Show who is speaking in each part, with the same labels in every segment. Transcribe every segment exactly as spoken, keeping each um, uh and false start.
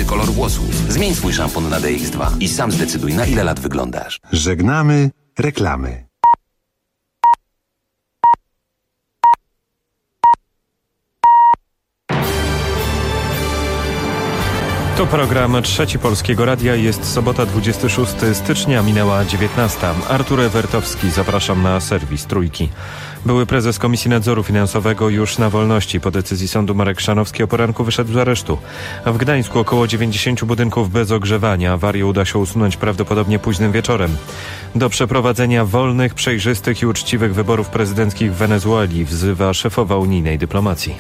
Speaker 1: inny kolor włosów. Zmień swój szampon na D X dwa i sam zdecyduj, na ile lat wyglądasz.
Speaker 2: Żegnamy reklamy.
Speaker 3: To program Trzeci Polskiego Radia. Jest sobota, dwudziestego szóstego stycznia, minęła dziewiętnasta. Artur Ewertowski, zapraszam na serwis Trójki. Były prezes Komisji Nadzoru Finansowego już na wolności. Po decyzji sądu Marek Chrzanowski o poranku wyszedł z aresztu. W Gdańsku około dziewięćdziesięciu budynków bez ogrzewania. Awarię uda się usunąć prawdopodobnie późnym wieczorem. Do przeprowadzenia wolnych, przejrzystych i uczciwych wyborów prezydenckich w Wenezueli wzywa szefowa unijnej dyplomacji.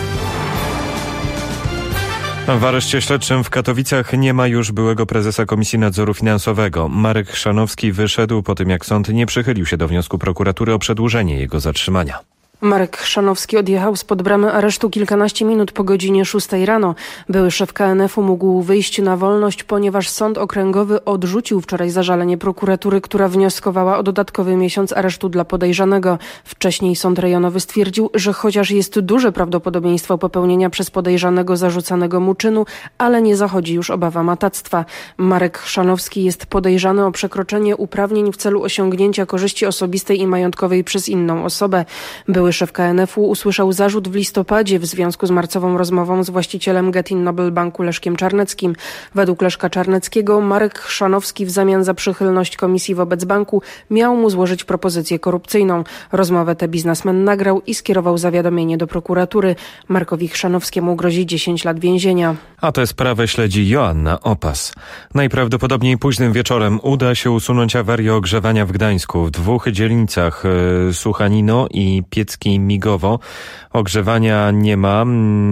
Speaker 3: W areszcie śledczym w Katowicach nie ma już byłego prezesa Komisji Nadzoru Finansowego. Marek Chrzanowski wyszedł po tym, jak sąd nie przychylił się do wniosku prokuratury o przedłużenie jego zatrzymania.
Speaker 4: Marek Chrzanowski odjechał spod bramy aresztu kilkanaście minut po godzinie szóstej rano. Były szef K N F u mógł wyjść na wolność, ponieważ sąd okręgowy odrzucił wczoraj zażalenie prokuratury, która wnioskowała o dodatkowy miesiąc aresztu dla podejrzanego. Wcześniej sąd rejonowy stwierdził, że chociaż jest duże prawdopodobieństwo popełnienia przez podejrzanego zarzucanego mu czynu, ale nie zachodzi już obawa matactwa. Marek Chrzanowski jest podejrzany o przekroczenie uprawnień w celu osiągnięcia korzyści osobistej i majątkowej przez inną osobę. Były szef K N F u usłyszał zarzut w listopadzie w związku z marcową rozmową z właścicielem Getin Noble Banku Leszkiem Czarneckim. Według Leszka Czarneckiego Marek Chrzanowski w zamian za przychylność komisji wobec banku miał mu złożyć propozycję korupcyjną. Rozmowę tę biznesmen nagrał i skierował zawiadomienie do prokuratury. Markowi Chrzanowskiemu grozi dziesięć lat więzienia.
Speaker 3: A tę sprawę śledzi Joanna Opas. Najprawdopodobniej późnym wieczorem uda się usunąć awarię ogrzewania w Gdańsku w dwóch dzielnicach e, Suchanino i Piecki Migowo. Ogrzewania nie ma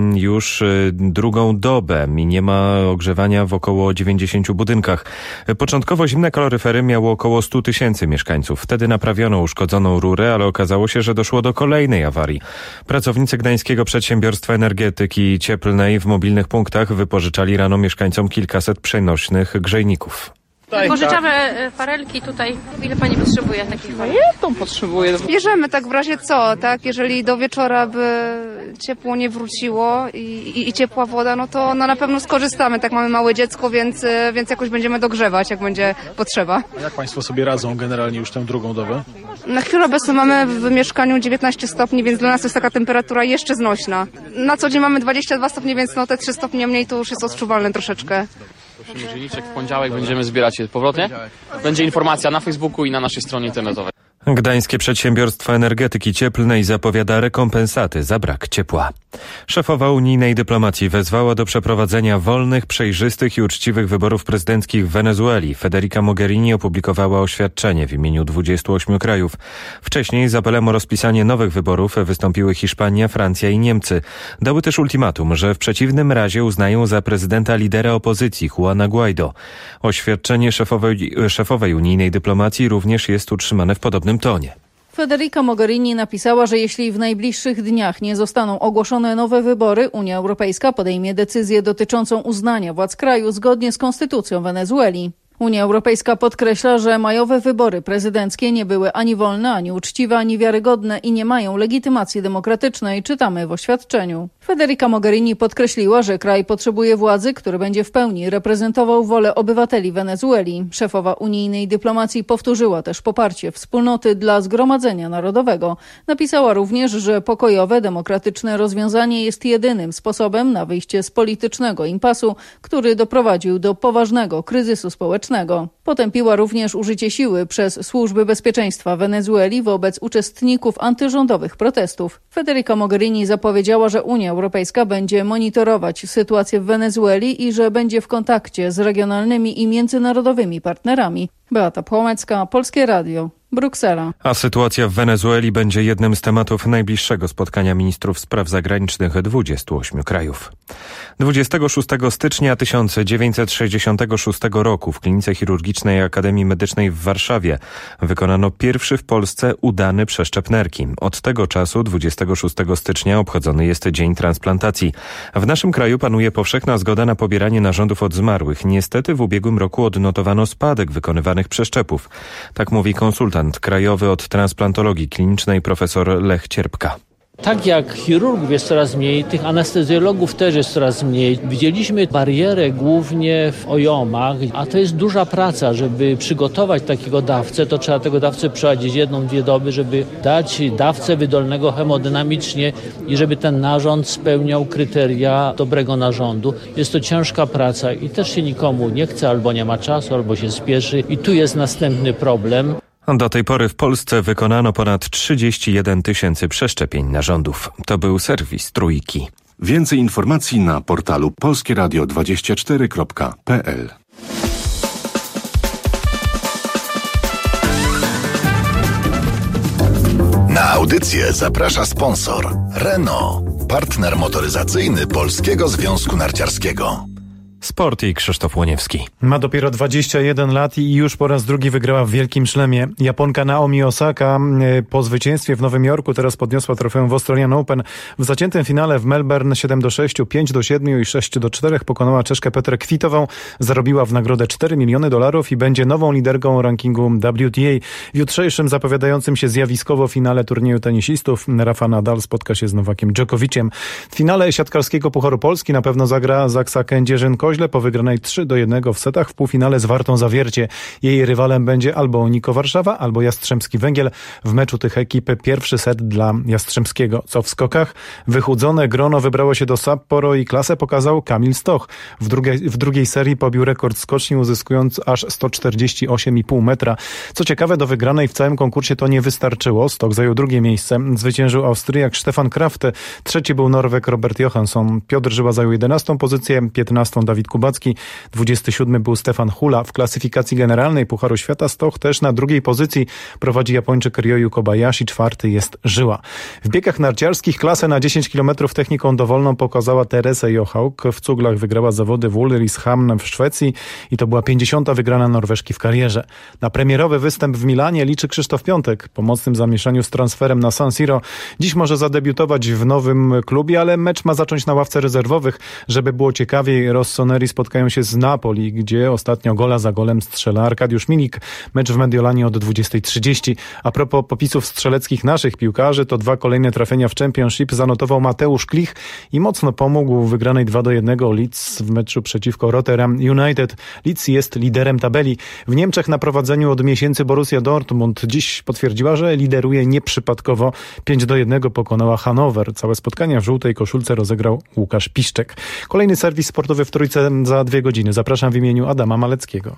Speaker 3: już drugą dobę i nie ma ogrzewania w około dziewięćdziesięciu budynkach. Początkowo zimne kaloryfery miało około stu tysięcy mieszkańców. Wtedy naprawiono uszkodzoną rurę, ale okazało się, że doszło do kolejnej awarii. Pracownicy Gdańskiego Przedsiębiorstwa Energetyki Cieplnej w mobilnych punktach wypożyczali rano mieszkańcom kilkaset przenośnych grzejników.
Speaker 5: Pożyczamy farelki tutaj. Ile pani potrzebuje takich farelek?
Speaker 6: Ja tą potrzebuję. Bierzemy tak w razie co, tak? Jeżeli do wieczora by ciepło nie wróciło i, i, i ciepła woda, no to no na pewno skorzystamy. Tak, mamy małe dziecko, więc, więc jakoś będziemy dogrzewać, jak będzie potrzeba.
Speaker 7: A jak państwo sobie radzą generalnie już tę drugą dobę?
Speaker 6: Na chwilę obecną mamy w mieszkaniu dziewiętnaście stopni, więc dla nas to jest taka temperatura jeszcze znośna. Na co dzień mamy dwadzieścia dwa stopnie, więc no te trzy stopnie mniej to już jest odczuwalne troszeczkę.
Speaker 8: Dzienniczek w poniedziałek będziemy zbierać je powrotnie. Będzie informacja na Facebooku i na naszej stronie internetowej.
Speaker 3: Gdańskie Przedsiębiorstwo Energetyki Cieplnej zapowiada rekompensaty za brak ciepła. Szefowa unijnej dyplomacji wezwała do przeprowadzenia wolnych, przejrzystych i uczciwych wyborów prezydenckich w Wenezueli. Federica Mogherini opublikowała oświadczenie w imieniu dwudziestu ośmiu krajów. Wcześniej z apelem o rozpisanie nowych wyborów wystąpiły Hiszpania, Francja i Niemcy. Dały też ultimatum, że w przeciwnym razie uznają za prezydenta lidera opozycji Juana Guaido. Oświadczenie szefowej, szefowej unijnej dyplomacji również jest utrzymane w podobnym tonie.
Speaker 9: Federica Mogherini napisała, że jeśli w najbliższych dniach nie zostaną ogłoszone nowe wybory, Unia Europejska podejmie decyzję dotyczącą uznania władz kraju zgodnie z konstytucją Wenezueli. Unia Europejska podkreśla, że majowe wybory prezydenckie nie były ani wolne, ani uczciwe, ani wiarygodne i nie mają legitymacji demokratycznej, czytamy w oświadczeniu. Federica Mogherini podkreśliła, że kraj potrzebuje władzy, który będzie w pełni reprezentował wolę obywateli Wenezueli. Szefowa unijnej dyplomacji powtórzyła też poparcie wspólnoty dla Zgromadzenia Narodowego. Napisała również, że pokojowe, demokratyczne rozwiązanie jest jedynym sposobem na wyjście z politycznego impasu, który doprowadził do poważnego kryzysu społecznego. Potępiła również użycie siły przez służby bezpieczeństwa Wenezueli wobec uczestników antyrządowych protestów. Federica Mogherini zapowiedziała, że Unia Europejska będzie monitorować sytuację w Wenezueli i że będzie w kontakcie z regionalnymi i międzynarodowymi partnerami. Beata Płomecka, Polskie Radio. Bruksela.
Speaker 3: A sytuacja w Wenezueli będzie jednym z tematów najbliższego spotkania ministrów spraw zagranicznych dwudziestu ośmiu krajów. dwudziestego szóstego stycznia tysiąc dziewięćset sześćdziesiątego szóstego roku w Klinice Chirurgicznej Akademii Medycznej w Warszawie wykonano pierwszy w Polsce udany przeszczep nerki. Od tego czasu, dwudziestego szóstego stycznia, obchodzony jest Dzień Transplantacji. W naszym kraju panuje powszechna zgoda na pobieranie narządów od zmarłych. Niestety w ubiegłym roku odnotowano spadek wykonywanych przeszczepów. Tak mówi konsultant krajowy od transplantologii klinicznej profesor Lech Cierpka.
Speaker 10: Tak jak chirurgów jest coraz mniej, tych anestezjologów też jest coraz mniej. Widzieliśmy barierę głównie w O J O M-ach, a to jest duża praca, żeby przygotować takiego dawcę, to trzeba tego dawcę prowadzić jedną, dwie doby, żeby dać dawcę wydolnego hemodynamicznie i żeby ten narząd spełniał kryteria dobrego narządu. Jest to ciężka praca i też się nikomu nie chce, albo nie ma czasu, albo się spieszy i tu jest następny problem.
Speaker 3: Do tej pory w Polsce wykonano ponad trzydzieści jeden tysięcy przeszczepień narządów. To był serwis Trójki.
Speaker 2: Więcej informacji na portalu polskie radio dwadzieścia cztery kropka p l.
Speaker 11: Na audycję zaprasza sponsor Renault, partner motoryzacyjny Polskiego Związku Narciarskiego.
Speaker 3: Sport i Krzysztof Łoniewski.
Speaker 12: Ma dopiero dwadzieścia jeden lat i już po raz drugi wygrała w Wielkim Szlemie. Japonka Naomi Osaka po zwycięstwie w Nowym Jorku teraz podniosła trofeum w Australian Open. W zaciętym finale w Melbourne siedem do sześciu, pięć do siedmiu i sześć do czterech pokonała Czeszkę Petrę Kvitową. Zarobiła w nagrodę cztery miliony dolarów i będzie nową liderką rankingu W T A. W jutrzejszym zapowiadającym się zjawiskowo finale turnieju tenisistów Rafa Nadal spotka się z Nowakiem Dżokowiciem. W finale siatkarskiego Pucharu Polski na pewno zagra Zaksa Kędzierzyn-Koźle po wygranej trzy do jednego w setach w półfinale z Wartą Zawiercie. Jej rywalem będzie albo Niko Warszawa, albo Jastrzębski Węgiel. W meczu tych ekip pierwszy set dla Jastrzębskiego. Co w skokach? Wychudzone grono wybrało się do Sapporo i klasę pokazał Kamil Stoch. W drugiej, w drugiej serii pobił rekord skoczni, uzyskując aż sto czterdzieści osiem i pół metra. Co ciekawe, do wygranej w całym konkursie to nie wystarczyło. Stoch zajął drugie miejsce. Zwyciężył Austriak Stefan Kraft. Trzeci był Norweg Robert Johansson. Piotr Żyła zajął jedenastą pozycję, piętnastą Dawid Kubacki, dwudziesty siódmy był Stefan Hula. W klasyfikacji generalnej Pucharu Świata Stoch też na drugiej pozycji prowadzi Japończyk Ryoyu Kobayashi, czwarty jest Żyła. W biegach narciarskich klasę na dziesięć kilometrów techniką dowolną pokazała Teresa Johaug. W cuglach wygrała zawody w Ulricehamn w Szwecji i to była pięćdziesiąta wygrana Norweżki w karierze. Na premierowy występ w Milanie liczy Krzysztof Piątek. Po mocnym zamieszaniu z transferem na San Siro dziś może zadebiutować w nowym klubie, ale mecz ma zacząć na ławce rezerwowych. Żeby było ciekawiej, Rossoneri spotkają się z Napoli, gdzie ostatnio gola za golem strzela Arkadiusz Milik. Mecz w Mediolanie od dwudziestej trzydzieści. A propos popisów strzeleckich naszych piłkarzy, to dwa kolejne trafienia w Championship zanotował Mateusz Klich i mocno pomógł w wygranej dwa do jednego Leeds w meczu przeciwko Rotterdam United. Leeds jest liderem tabeli. W Niemczech na prowadzeniu od miesięcy Borussia Dortmund dziś potwierdziła, że lideruje nieprzypadkowo. pięć do jednego pokonała Hannover. Całe spotkania w żółtej koszulce rozegrał Łukasz Piszczek. Kolejny serwis sportowy w Trójce za dwie godziny. Zapraszam w imieniu Adama Maleckiego.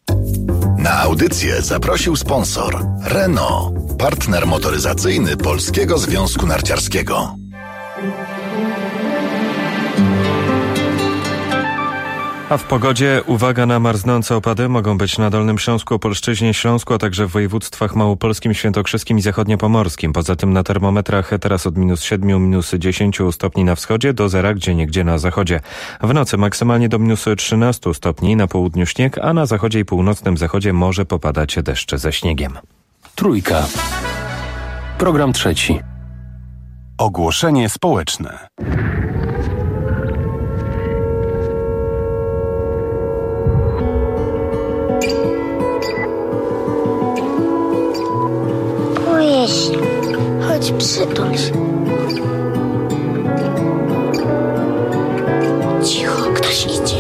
Speaker 11: Na audycję zaprosił sponsor Renault, partner motoryzacyjny Polskiego Związku Narciarskiego.
Speaker 3: A w pogodzie uwaga na marznące opady. Mogą być na Dolnym Śląsku, Opolszczyźnie, Śląsku, a także w województwach małopolskim, świętokrzyskim i zachodniopomorskim. Poza tym na termometrach teraz od minus siedmiu, minus dziesięciu stopni na wschodzie do zera gdzieniegdzie na zachodzie. W nocy maksymalnie do minus trzynastu stopni, na południu śnieg, a na zachodzie i północnym zachodzie może popadać deszcz ze śniegiem.
Speaker 1: Trójka. Program trzeci.
Speaker 2: Ogłoszenie społeczne.
Speaker 13: Jeśli, chodź przytul się. Cicho, ktoś idzie.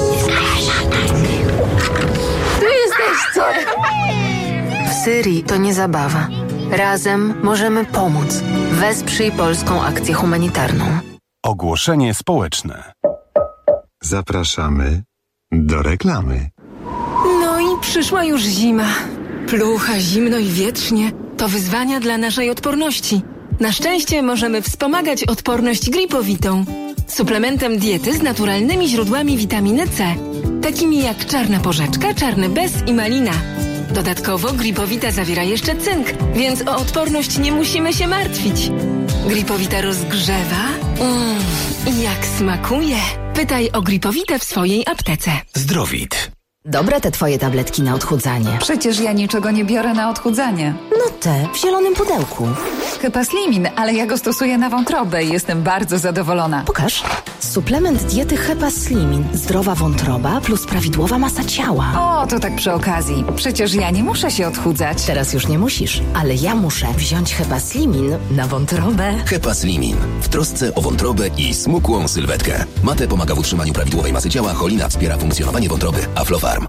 Speaker 14: Tu jesteście! W Syrii to nie zabawa. Razem możemy pomóc. Wesprzyj polską akcję humanitarną.
Speaker 2: Ogłoszenie społeczne. Zapraszamy do reklamy.
Speaker 15: No i przyszła już zima. Plucha, zimno i wietrznie. To wyzwania dla naszej odporności. Na szczęście możemy wspomagać odporność gripowitą. Suplementem diety z naturalnymi źródłami witaminy C. Takimi jak czarna porzeczka, czarny bez i malina. Dodatkowo gripowita zawiera jeszcze cynk, więc o odporność nie musimy się martwić. Gripowita rozgrzewa. Mmm, jak smakuje. Pytaj o gripowitę w swojej aptece.
Speaker 1: Zdrowit.
Speaker 16: Dobre te twoje tabletki na odchudzanie.
Speaker 17: Przecież ja niczego nie biorę na odchudzanie.
Speaker 16: No te, w zielonym pudełku.
Speaker 17: Hepaslimin, ale ja go stosuję na wątrobę i jestem bardzo zadowolona.
Speaker 16: Pokaż. Suplement diety Hepaslimin. Zdrowa wątroba plus prawidłowa masa ciała.
Speaker 17: O, to tak przy okazji. Przecież ja nie muszę się odchudzać.
Speaker 16: Teraz już nie musisz, ale ja muszę wziąć Hepaslimin na wątrobę.
Speaker 18: Hepaslimin. W trosce o wątrobę i smukłą sylwetkę. Mate pomaga w utrzymaniu prawidłowej masy ciała, cholina wspiera funkcjonowanie wątroby. Aflofarm.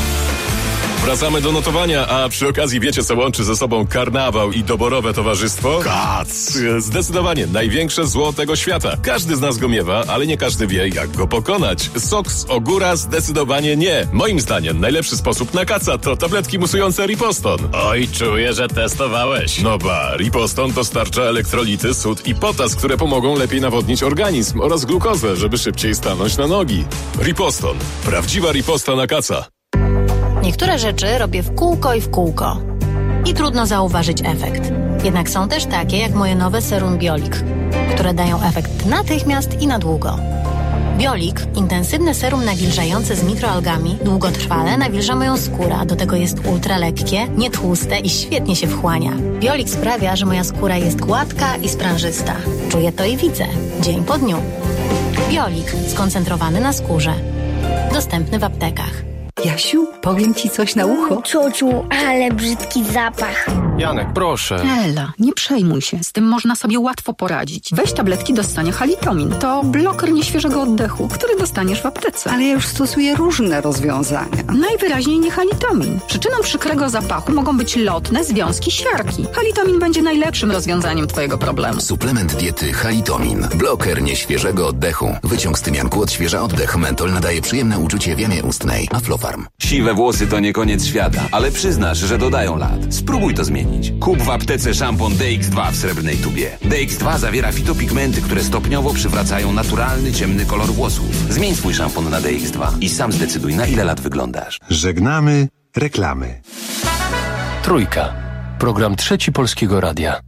Speaker 19: Wracamy do notowania, a przy okazji wiecie, co łączy ze sobą karnawał i doborowe towarzystwo?
Speaker 11: Kac!
Speaker 19: Zdecydowanie największe zło tego świata. Każdy z nas go miewa, ale nie każdy wie, jak go pokonać. Sok z ogóra zdecydowanie nie. Moim zdaniem najlepszy sposób na kaca to tabletki musujące Riposton. Oj, czuję, że testowałeś. No ba, Riposton dostarcza elektrolity, sód i potas, które pomogą lepiej nawodnić organizm oraz glukozę, żeby szybciej stanąć na nogi. Riposton. Prawdziwa riposta na kaca.
Speaker 20: Niektóre rzeczy robię w kółko i w kółko. I trudno zauważyć efekt. Jednak są też takie jak moje nowe serum Biolik, które dają efekt natychmiast i na długo. Biolik, intensywne serum nawilżające z mikroalgami, długotrwale nawilża moją skórę, a do tego jest ultra lekkie, nietłuste i świetnie się wchłania. Biolik sprawia, że moja skóra jest gładka i sprężysta. Czuję to i widzę, dzień po dniu. Biolik, skoncentrowany na skórze. Dostępny w aptekach.
Speaker 21: Jasiu, powiem ci coś na ucho.
Speaker 13: Ciociu, ale brzydki zapach.
Speaker 22: Janek, proszę.
Speaker 21: Ela, nie przejmuj się, z tym można sobie łatwo poradzić. Weź tabletki do ssania Halitomin. To bloker nieświeżego oddechu, który dostaniesz w aptece.
Speaker 23: Ale ja już stosuję różne rozwiązania.
Speaker 21: Najwyraźniej nie Halitomin. Przyczyną przykrego zapachu mogą być lotne związki siarki. Halitomin będzie najlepszym rozwiązaniem twojego problemu.
Speaker 18: Suplement diety Halitomin. Bloker nieświeżego oddechu. Wyciąg z tymianku odświeża oddech. Mentol nadaje przyjemne uczucie w jamie ustnej. Aflofarm.
Speaker 1: Siwe włosy to nie koniec świata, ale przyznasz, że dodają lat. Spróbuj to zmienić. Kup w aptece szampon D X dwa w srebrnej tubie. D X dwa zawiera fitopigmenty, które stopniowo przywracają naturalny, ciemny kolor włosów. Zmień swój szampon na D X dwa i sam zdecyduj, na ile lat wyglądasz.
Speaker 2: Żegnamy reklamy.
Speaker 22: Trójka. Program Trzeci Polskiego Radia.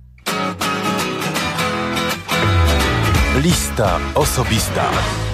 Speaker 2: Lista osobista.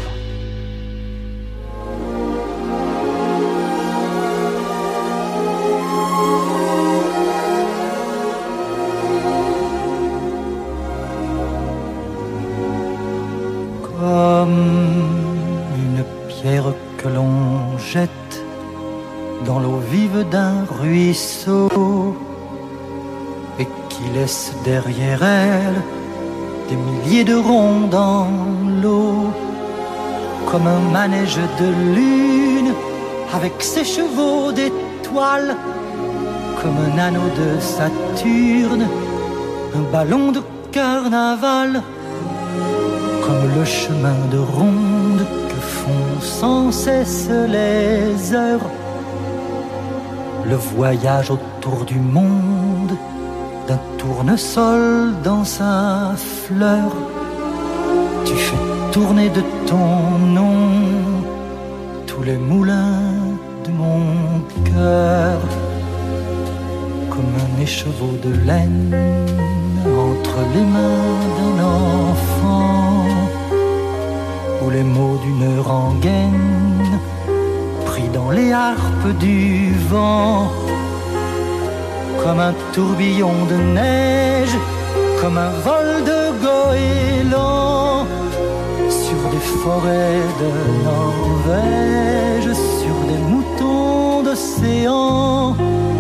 Speaker 24: Comme une pierre que l'on jette dans l'eau vive d'un ruisseau et qui laisse derrière elle des milliers de ronds dans l'eau, comme un manège de lune avec ses chevaux d'étoiles, comme un anneau de Saturne, un ballon de carnaval, comme le chemin de ronde que font sans cesse les heures, le voyage autour du monde d'un tournesol dans sa fleur. Tu fais tourner de ton nom tous les moulins de mon cœur, comme un écheveau de laine entre les mains d'un enfant, ou les mots d'une rengaine pris dans les harpes du vent, comme un tourbillon de neige, comme un vol de goéland sur des forêts de Norvège, sur des moutons d'océan,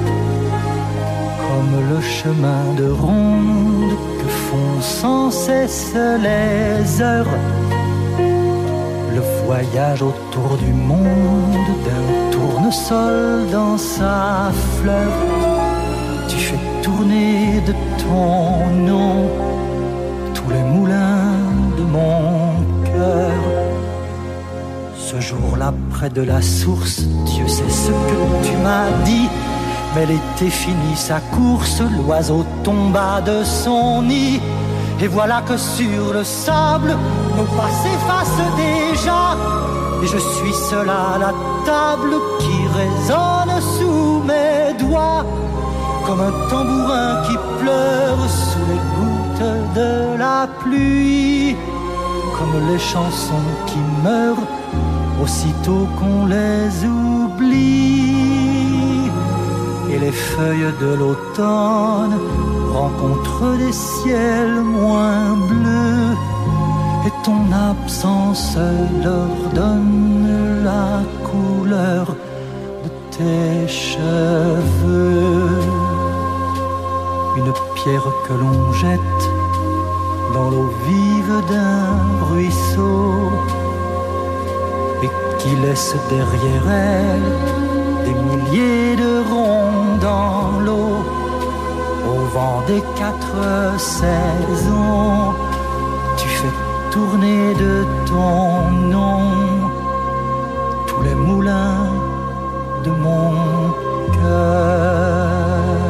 Speaker 24: comme le chemin de ronde que font sans cesse les heures, le voyage autour du monde d'un tournesol dans sa fleur. Tu fais tourner de ton nom tous les moulins de mon cœur. Ce jour-là, près de la source, Dieu sait ce que tu m'as dit, mais l'été finit sa course, l'oiseau tomba de son nid, et voilà que sur le sable, nos pas s'effacent déjà, et je suis seul à la table qui résonne sous mes doigts, comme un tambourin qui pleure sous les gouttes de la pluie, comme les chansons qui meurent aussitôt qu'on les oublie. oublie et les feuilles de l'automne rencontrent des ciels moins bleus et ton absence leur donne la couleur de tes cheveux. Une pierre que l'on jette dans l'eau vive d'un ruisseau et qui laisse derrière elle des milliers de ronds dans l'eau. Au vent des quatre saisons, tu fais tourner de ton nom tous les moulins de mon cœur.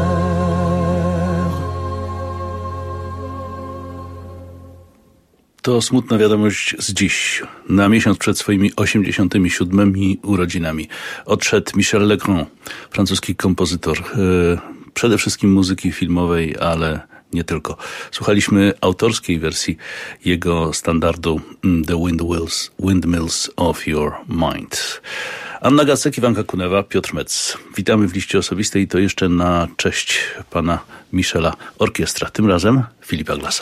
Speaker 4: To smutna wiadomość z dziś, na miesiąc przed swoimi osiemdziesiątymi siódmymi urodzinami. Odszedł Michel Legrand, francuski kompozytor, yy, przede wszystkim muzyki filmowej, ale nie tylko. Słuchaliśmy autorskiej wersji jego standardu The Windmills, Windmills of Your Mind. Anna Gacek, Iwanka Kunewa, Piotr Metz. Witamy w liście osobistej i to jeszcze na cześć pana Michela orkiestra. Tym razem Filipa Glassa.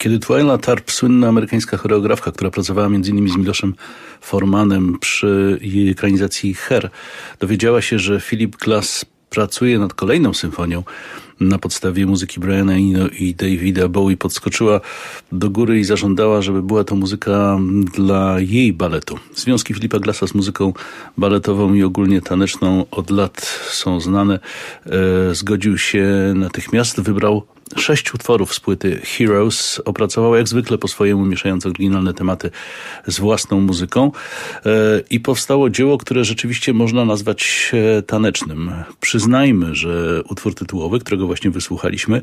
Speaker 4: Kiedy Twyla Tarp, słynna amerykańska choreografka, która pracowała między innymi z Miloszem Formanem przy jej ekranizacji Her, dowiedziała się, że Philip Glass pracuje nad kolejną symfonią na podstawie muzyki Briana Eno i Davida Bowie, podskoczyła do góry i zażądała, żeby była to muzyka dla jej baletu. Związki Philipa Glassa z muzyką baletową i ogólnie taneczną od lat są znane. E, zgodził się natychmiast, wybrał sześć utworów z płyty Heroes, opracował jak zwykle po swojemu, mieszając oryginalne tematy z własną muzyką i powstało dzieło, które rzeczywiście można nazwać tanecznym. Przyznajmy, że utwór tytułowy, którego właśnie wysłuchaliśmy,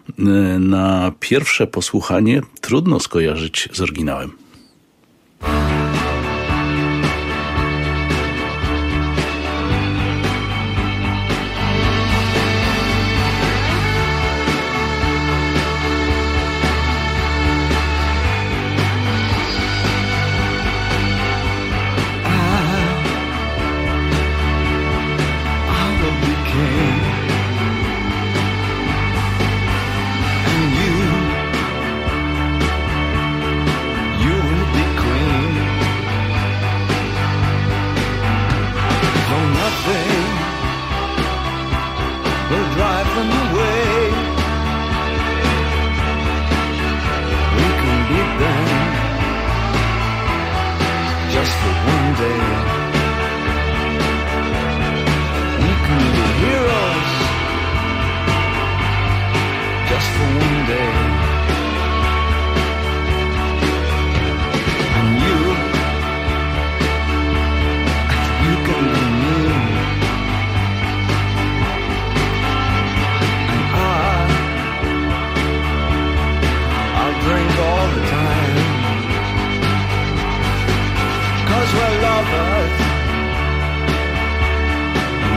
Speaker 4: na pierwsze posłuchanie trudno skojarzyć z oryginałem.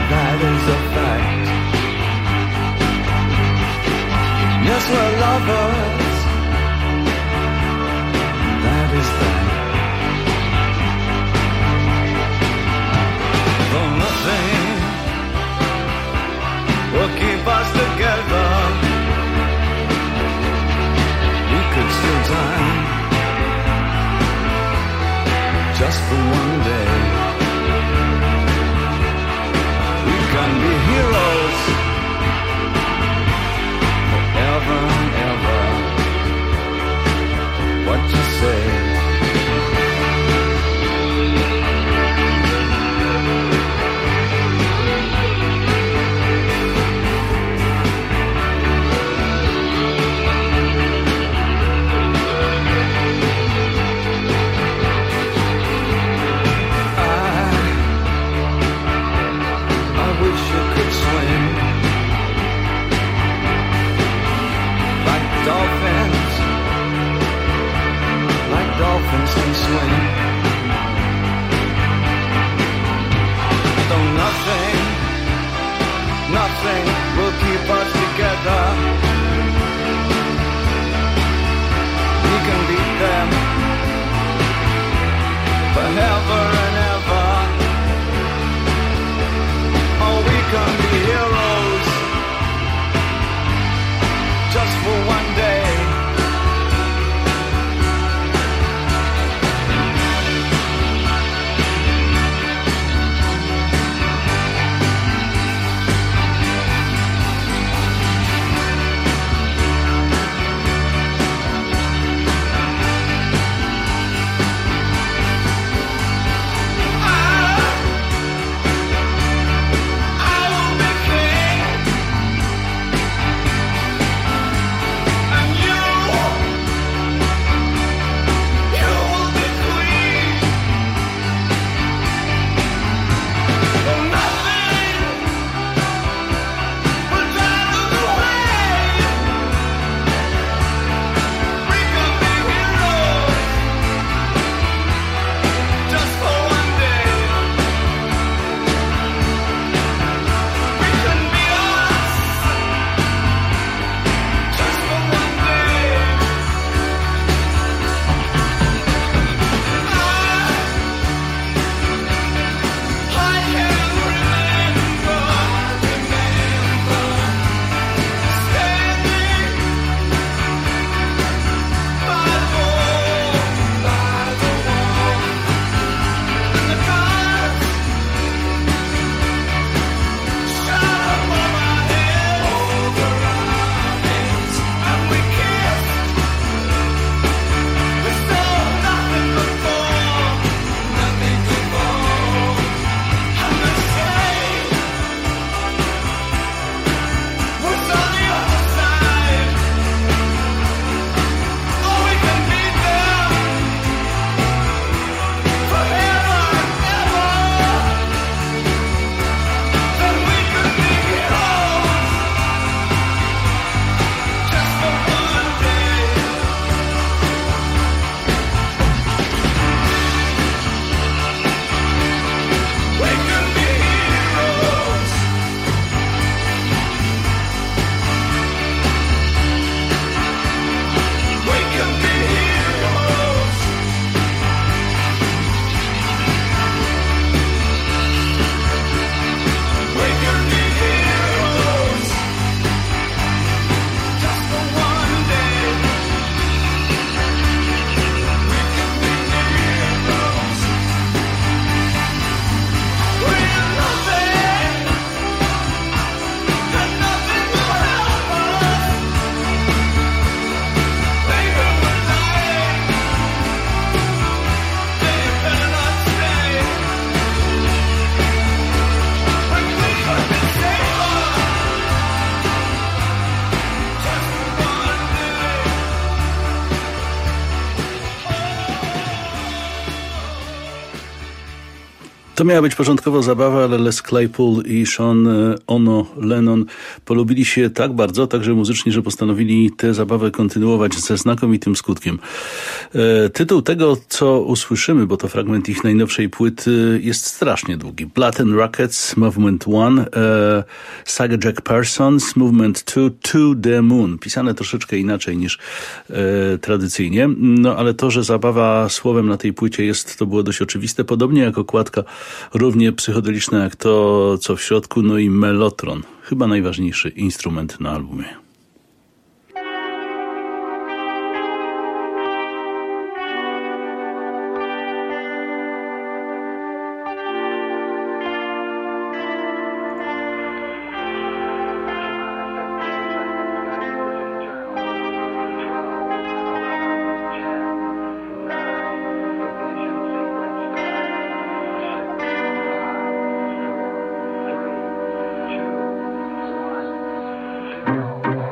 Speaker 5: Yes, we're lovers.
Speaker 4: To miała być początkowo zabawa, ale Les Claypool i Sean Ono Lennon polubili się tak bardzo, także muzycznie, że postanowili tę zabawę kontynuować ze znakomitym skutkiem. E, tytuł tego, co usłyszymy, bo to fragment ich najnowszej płyty, jest strasznie długi. Blood and Rockets, Movement one, e, Saga Jack Parsons, Movement two, To the Moon. Pisane troszeczkę inaczej niż e, tradycyjnie, no ale to, że zabawa słowem na tej płycie jest, to było dość oczywiste, podobnie jak okładka równie psychodeliczna jak to, co w środku, no i mellotron, chyba najważniejszy instrument na albumie.
Speaker 24: Thank you.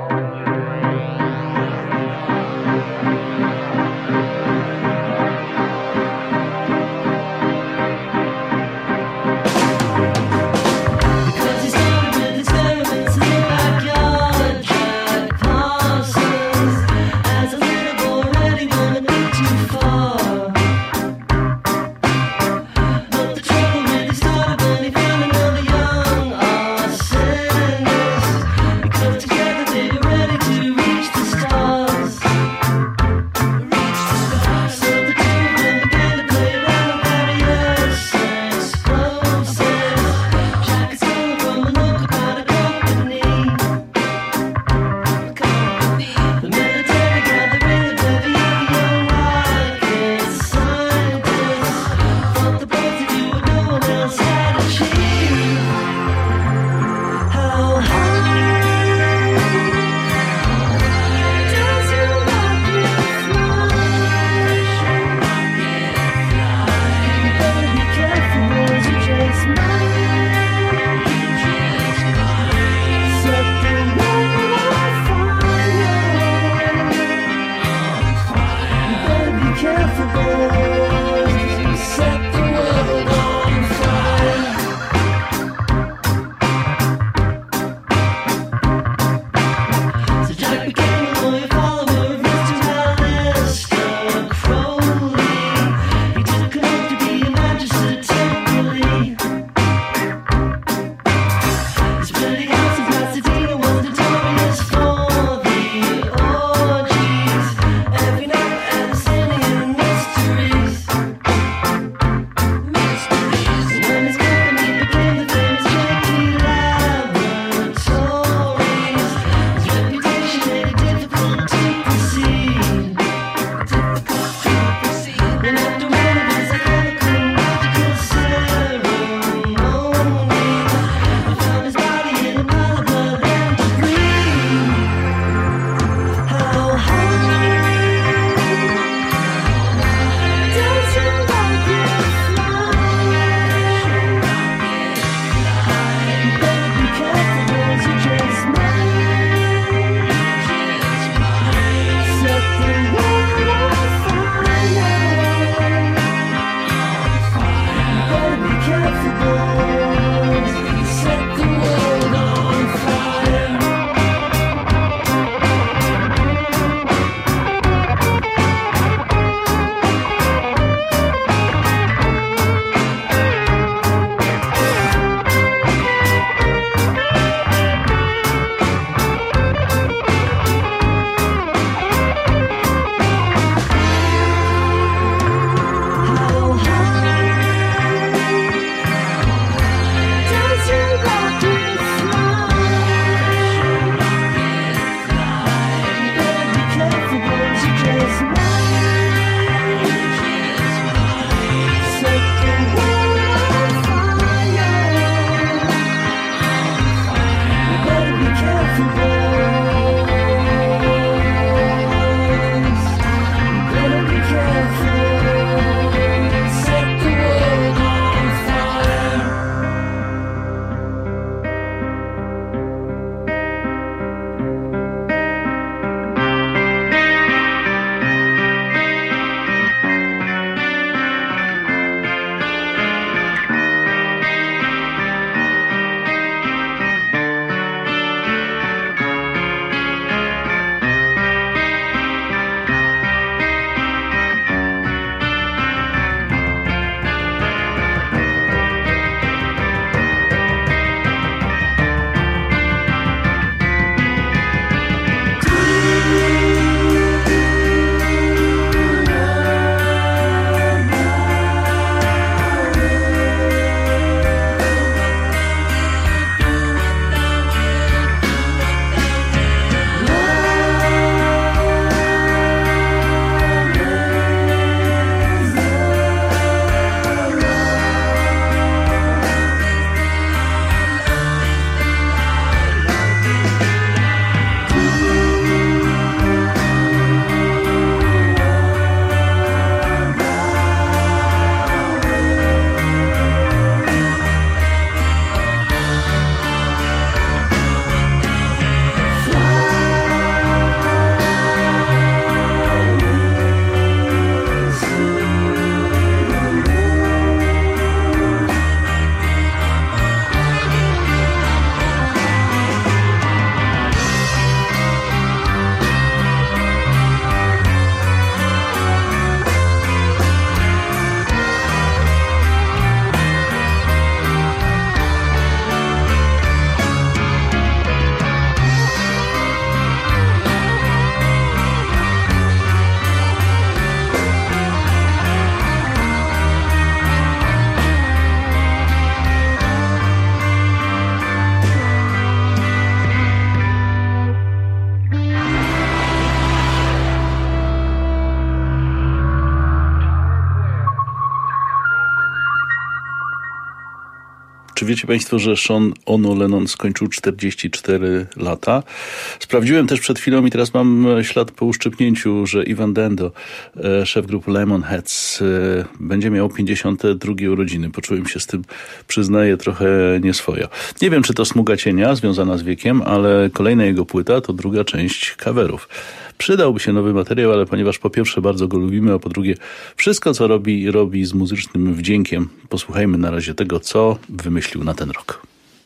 Speaker 4: Czy wiecie Państwo, że Sean Ono Lennon skończył czterdzieści cztery lata? Sprawdziłem też przed chwilą i teraz mam ślad po uszczypnięciu, że Ivan Dando, szef grupy Lemonheads, będzie miał pięćdziesiąte drugie urodziny. Poczułem się z tym, przyznaję, trochę nieswojo. Nie wiem, czy to smuga cienia związana z wiekiem, ale kolejna jego płyta to druga część coverów. Przydałby się nowy materiał, ale ponieważ po pierwsze bardzo go lubimy, a po drugie wszystko, co robi, robi z muzycznym wdziękiem. Posłuchajmy na razie tego, co wymyślił na ten rok.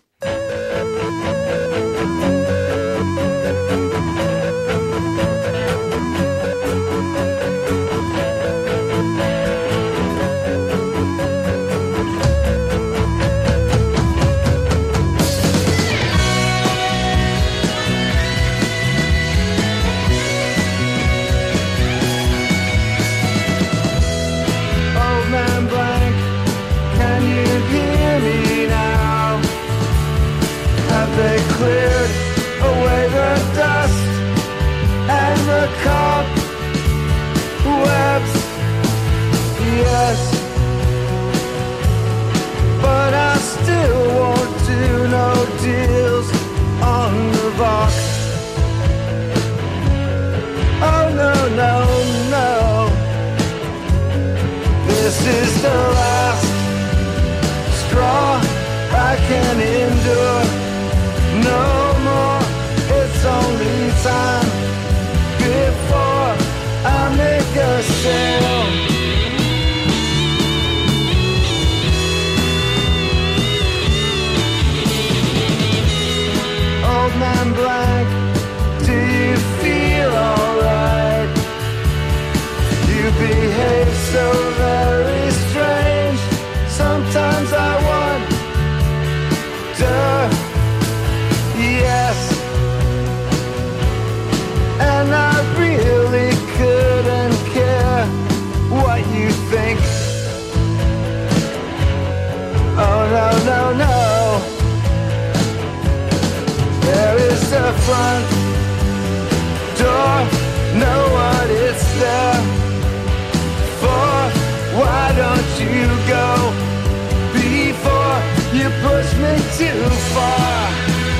Speaker 5: Front door, know what it's there for. Why don't you go before you push me too far?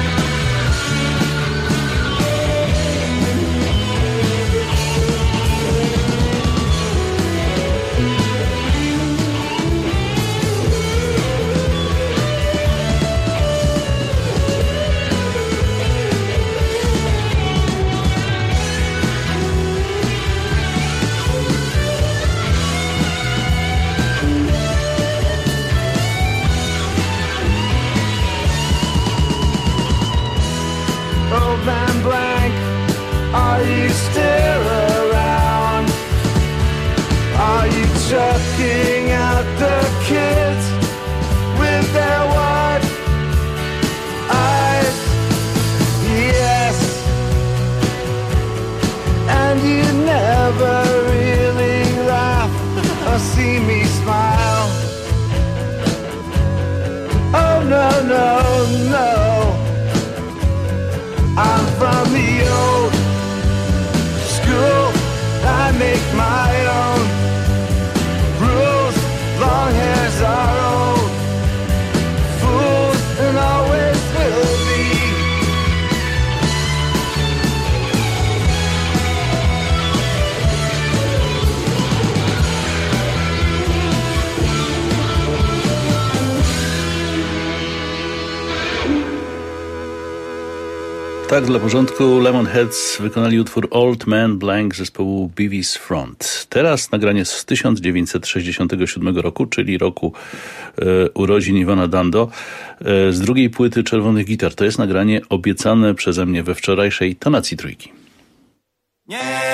Speaker 5: Man blank, are you still around? Are you chucking out the kids with their wide eyes? Yes, and you never really laugh or see me smile. Oh no, no, no, I'm from the old school, I make my own rules. Long hairs are old fools and always will be.
Speaker 4: Tak, dla porządku, Lemonheads wykonali utwór Old Man Blank zespołu Beavis Front. Teraz nagranie z tysiąc dziewięćset sześćdziesiątego siódmego roku, czyli roku e, urodzin Ivana Dando, e, z drugiej płyty Czerwonych Gitar. To jest nagranie obiecane przeze mnie we wczorajszej tonacji trójki.
Speaker 5: Nie!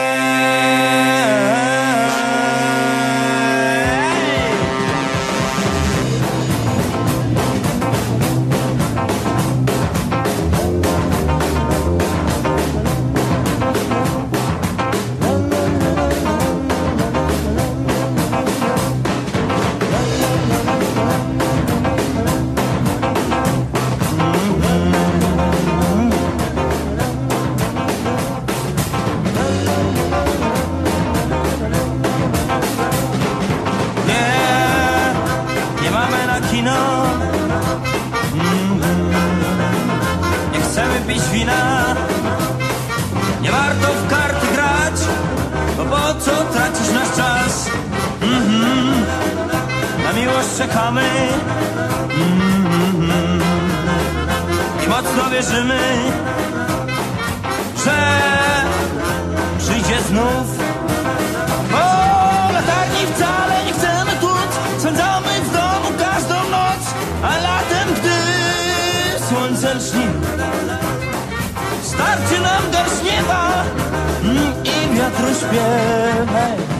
Speaker 6: czekamy mm-hmm. i mocno wierzymy, że przyjdzie znów. O, latarni wcale nie chcemy tłuc, spędzamy w domu każdą noc, a latem, gdy słońce lśni, starczy nam garść nieba mm, i wiatru śpiew.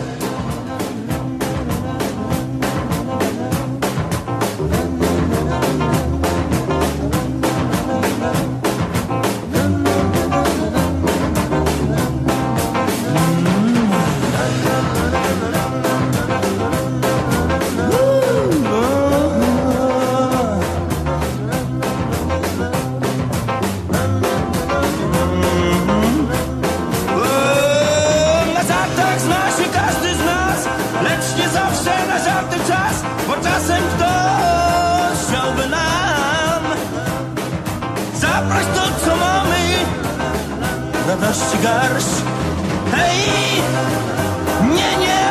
Speaker 6: Radości garść. Hej! Nie, nie!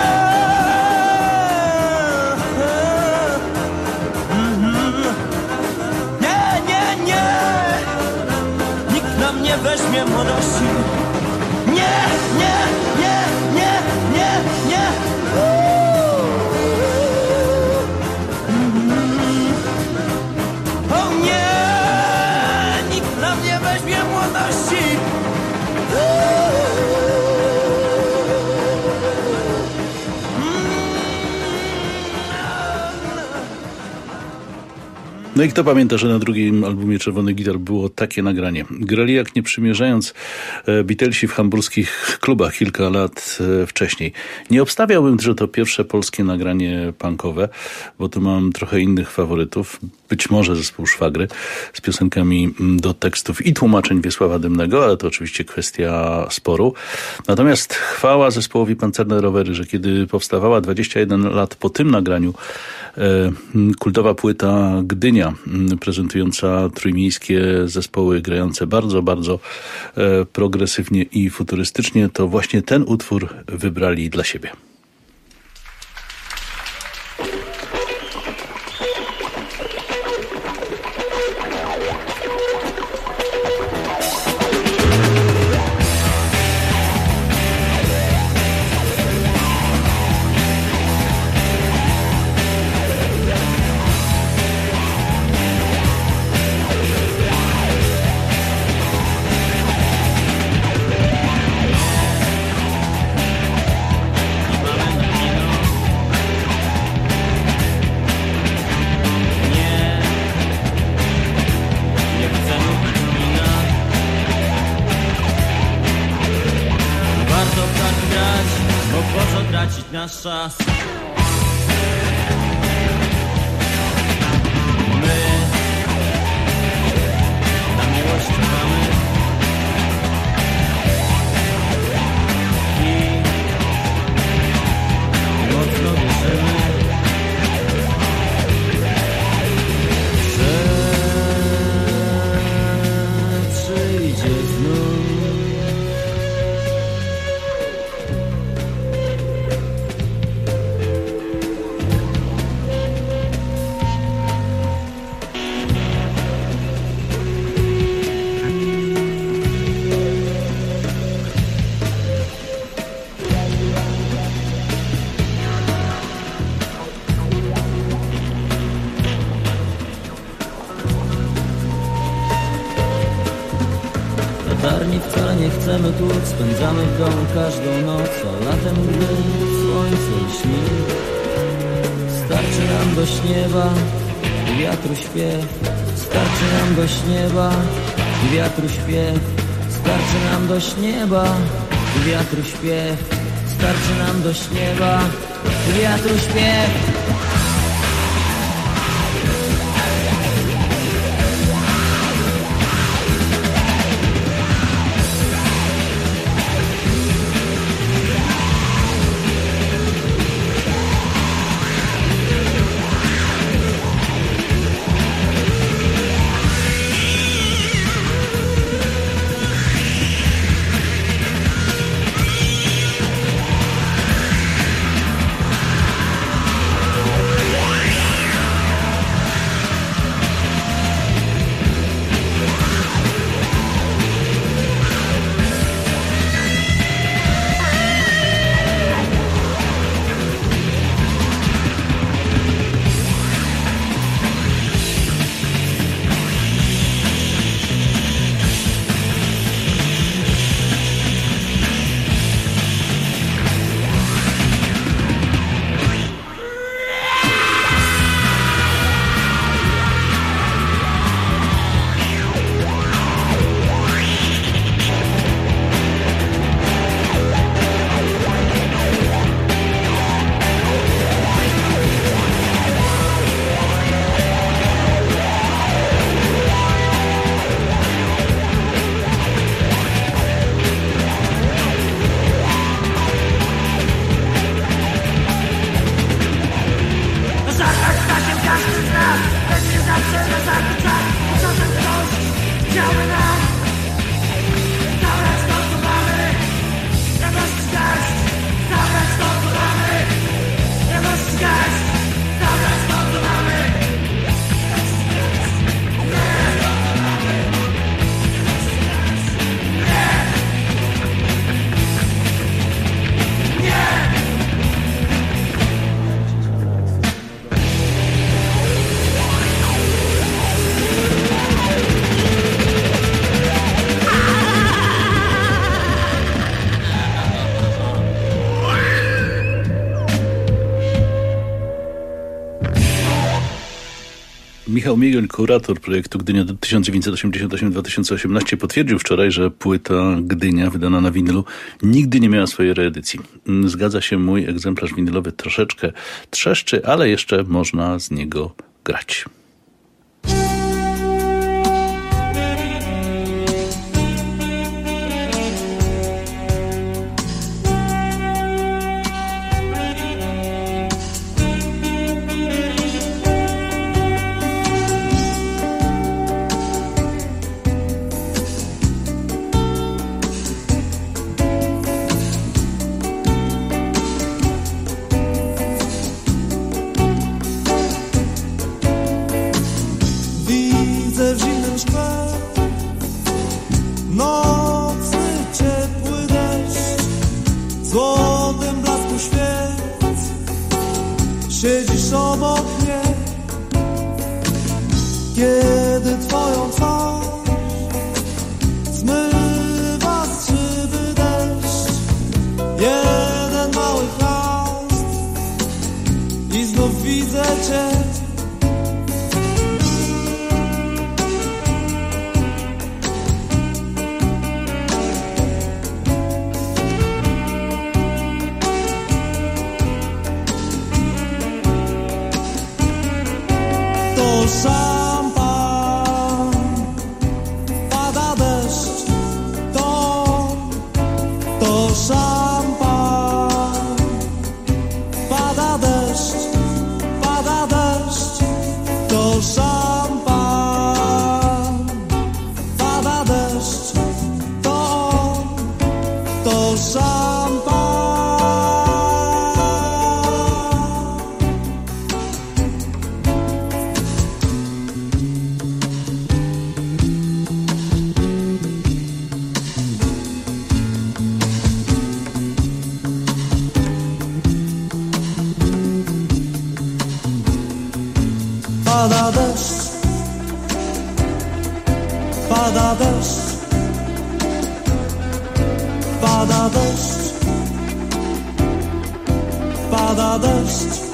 Speaker 6: Mm-hmm. Nie, nie, nie! Nikt nam nie weźmie młodości. Nie, nie, nie, nie, nie, nie! Mm-hmm. O nie! Nikt nam nie weźmie młodości.
Speaker 4: No i kto pamięta, że na drugim albumie Czerwony Gitar było takie nagranie. Grali jak nie przymierzając Beatlesi w hamburskich klubach kilka lat wcześniej. Nie obstawiałbym, że to pierwsze polskie nagranie punkowe, bo tu mam trochę innych faworytów. Być może zespół Szwagry z piosenkami do tekstów i tłumaczeń Wiesława Dymnego, ale to oczywiście kwestia sporu. Natomiast chwała zespołowi Pancerne Rowery, że kiedy powstawała dwadzieścia jeden lat po tym nagraniu kultowa płyta Gdynia, prezentująca trójmiejskie zespoły grające bardzo, bardzo progresywnie i futurystycznie, to właśnie ten utwór wybrali dla siebie.
Speaker 6: nasz czas. My na miłość czekamy i mocno wierzymy, że przyjdzie znów. Latarni wcale nie chcemy tłuc, spędzamy w domu każdą noc, a latem, gdy słońce lśni, starczy nam dość nieba i wiatru śpiew. Starczy nam dość nieba i wiatru śpiew. Starczy nam dość nieba i wiatru śpiew. Starczy nam dość nieba i wiatru śpiew.
Speaker 4: Michał Miegoń, kurator projektu Gdynia tysiąc dziewięćset osiemdziesiąt osiem do dwa tysiące osiemnaście, potwierdził wczoraj, że płyta Gdynia wydana na winylu nigdy nie miała swojej reedycji. Zgadza się, mój egzemplarz winylowy troszeczkę trzeszczy, ale jeszcze można z niego grać.
Speaker 5: Siedzisz obok mnie, kiedy twoją twarz zmywa z szyby deszcz. Jeden mały chrast i znów widzę cię. Szampan, pada deszcz, to, to szampan, pada deszcz, pada deszcz, to szampan, pada deszcz, to, to szampan. Pada deszcz, pada deszcz, pada deszcz, pada deszcz.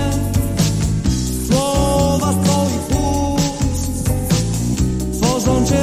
Speaker 5: Tworzą cię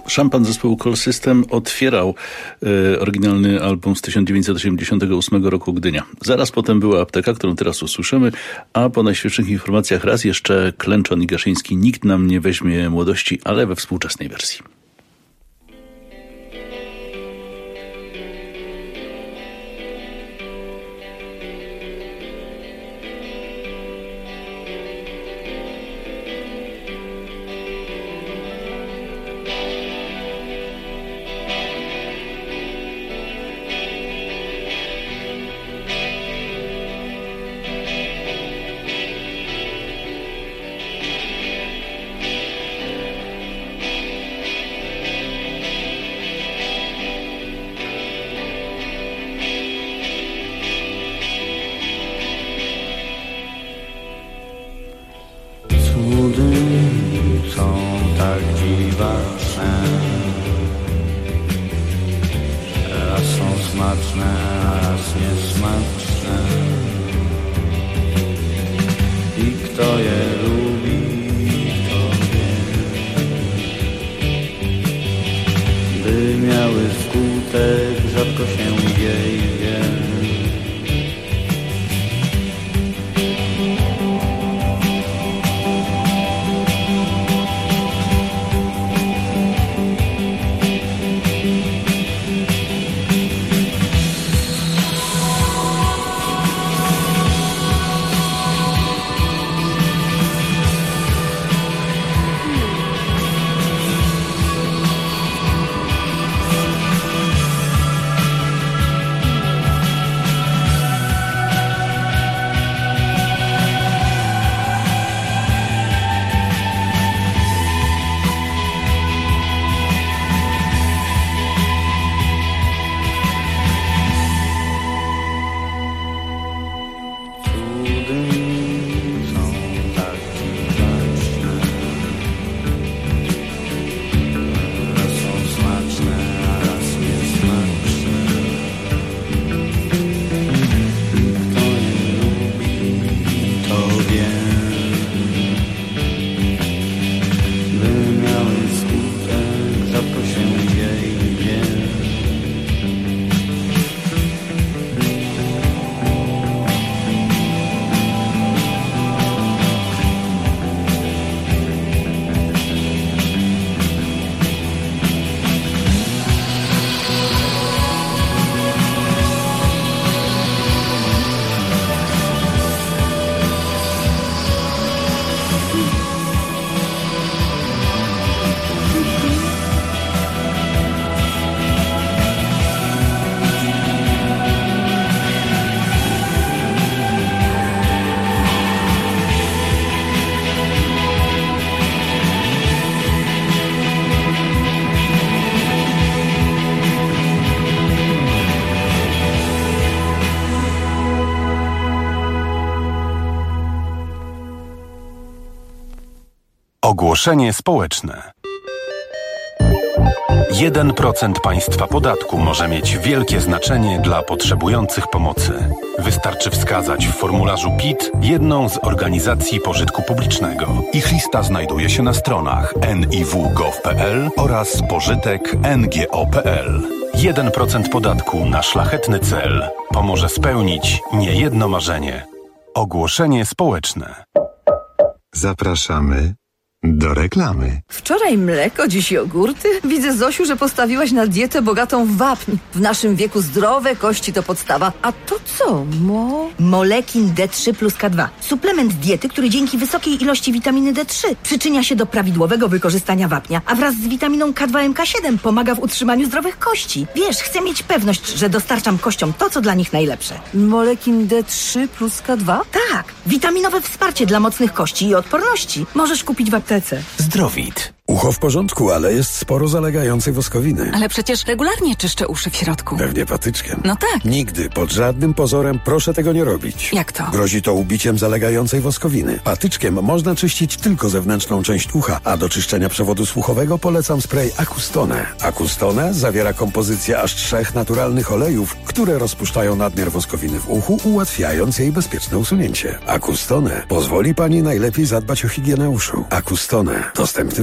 Speaker 4: Szampan zespołu Call System otwierał y, oryginalny album z tysiąc dziewięćset osiemdziesiątego ósmego roku Gdynia. Zaraz potem była Apteka, którą teraz usłyszymy, a po najświeższych informacjach raz jeszcze Klęczon i Gaszyński. Nikt nam nie weźmie młodości, ale we współczesnej wersji.
Speaker 2: Ogłoszenie społeczne. jeden procent państwa podatku może mieć wielkie znaczenie dla potrzebujących pomocy. Wystarczy wskazać w formularzu P I T jedną z organizacji pożytku publicznego. Ich lista znajduje się na stronach en i w kropka gov kropka pe el oraz pożytek kropka en ge o kropka pe el. jeden procent podatku na szlachetny cel pomoże spełnić niejedno marzenie. Ogłoszenie społeczne.
Speaker 7: Zapraszamy do reklamy.
Speaker 8: Wczoraj mleko, dziś jogurty. Widzę, Zosiu, że postawiłaś na dietę bogatą w wapń. W naszym wieku zdrowe kości to podstawa. A to co, mo?
Speaker 9: Molekin D trzy plus K dwa. Suplement diety, który dzięki wysokiej ilości witaminy D trzy przyczynia się do prawidłowego wykorzystania wapnia, a wraz z witaminą K dwa M K siedem pomaga w utrzymaniu zdrowych kości. Wiesz, chcę mieć pewność, że dostarczam kościom to, co dla nich najlepsze.
Speaker 8: Molekin D trzy plus K dwa?
Speaker 9: Tak. Witaminowe wsparcie dla mocnych kości i odporności. Możesz kupić w aptece.
Speaker 10: Zdrowit. Ucho w porządku, ale jest sporo zalegającej woskowiny.
Speaker 15: Ale przecież regularnie czyszczę uszy w środku.
Speaker 10: Pewnie patyczkiem.
Speaker 15: No tak.
Speaker 10: Nigdy, pod żadnym pozorem proszę tego nie robić.
Speaker 15: Jak to?
Speaker 10: Grozi to ubiciem zalegającej woskowiny. Patyczkiem można czyścić tylko zewnętrzną część ucha, a do czyszczenia przewodu słuchowego polecam spray Acustone. Acustone zawiera kompozycję aż trzech naturalnych olejów, które rozpuszczają nadmiar woskowiny w uchu, ułatwiając jej bezpieczne usunięcie. Acustone pozwoli Pani najlepiej zadbać o higienę uszu. Acustone dostępny w aptekach.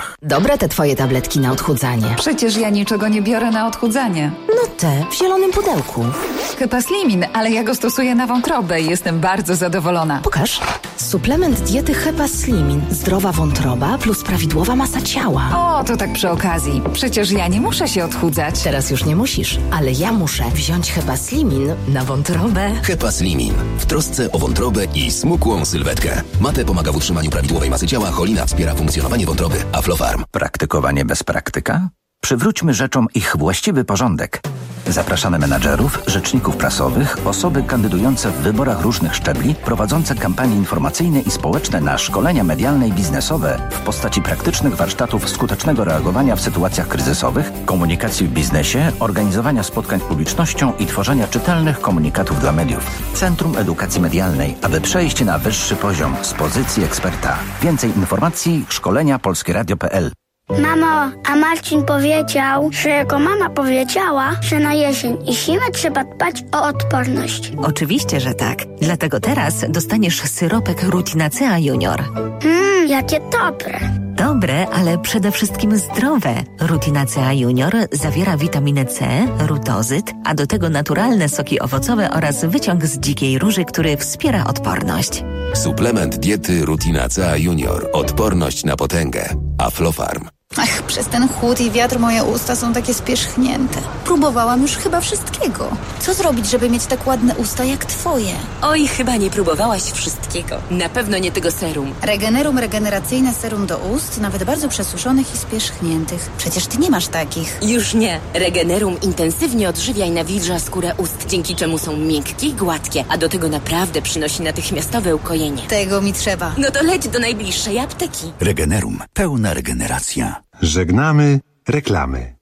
Speaker 3: aptekach.
Speaker 16: Dobre te twoje tabletki na odchudzanie.
Speaker 23: Przecież ja niczego nie biorę na odchudzanie.
Speaker 16: No te, w zielonym pudełku.
Speaker 23: Hepaslimin, ale ja go stosuję na wątrobę i jestem bardzo zadowolona.
Speaker 16: Pokaż. Suplement diety Hepaslimin. Zdrowa wątroba plus prawidłowa masa ciała.
Speaker 23: O, to tak przy okazji. Przecież ja nie muszę się odchudzać.
Speaker 16: Teraz już nie musisz, ale ja muszę wziąć Hepaslimin na wątrobę.
Speaker 18: Hepaslimin. W trosce o wątrobę i smukłą sylwetkę. Mate pomaga w utrzymaniu prawidłowej masy ciała, cholina wspiera funkcjonowanie wątroby. Aflofarm.
Speaker 3: Praktykowanie bez praktyka? Przywróćmy rzeczom ich właściwy porządek. Zapraszamy menadżerów, rzeczników prasowych, osoby kandydujące w wyborach różnych szczebli, prowadzące kampanie informacyjne i społeczne na szkolenia medialne i biznesowe w postaci praktycznych warsztatów skutecznego reagowania w sytuacjach kryzysowych, komunikacji w biznesie, organizowania spotkań z publicznością i tworzenia czytelnych komunikatów dla mediów. Centrum Edukacji Medialnej, aby przejść na wyższy poziom z pozycji eksperta. Więcej informacji szkolenia polskieradio kropka p l.
Speaker 13: Mamo, a Marcin powiedział, że jego mama powiedziała, że na jesień i zimę trzeba dbać o odporność.
Speaker 12: Oczywiście, że tak. Dlatego teraz dostaniesz syropek Rutinacea Junior.
Speaker 13: Mmm, jakie dobre.
Speaker 12: Dobre, ale przede wszystkim zdrowe. Rutinacea Junior zawiera witaminę C, rutozyt, a do tego naturalne soki owocowe oraz wyciąg z dzikiej róży, który wspiera odporność.
Speaker 18: Suplement diety Rutinacea Junior. Odporność na potęgę. Aflofarm.
Speaker 14: Ach, przez ten chłód i wiatr moje usta są takie spierzchnięte. Próbowałam już chyba wszystkiego. Co zrobić, żeby mieć tak ładne usta jak twoje?
Speaker 17: Oj, chyba nie próbowałaś wszystkiego. Na pewno nie tego serum.
Speaker 14: Regenerum regeneracyjne serum do ust, nawet bardzo przesuszonych i spierzchniętych. Przecież ty nie masz takich.
Speaker 17: Już nie. Regenerum intensywnie odżywia i nawilża skórę ust, dzięki czemu są miękkie i gładkie, a do tego naprawdę przynosi natychmiastowe ukojenie.
Speaker 14: Tego mi trzeba.
Speaker 17: No to leć do najbliższej apteki.
Speaker 3: Regenerum. Pełna regeneracja.
Speaker 7: Żegnamy reklamy.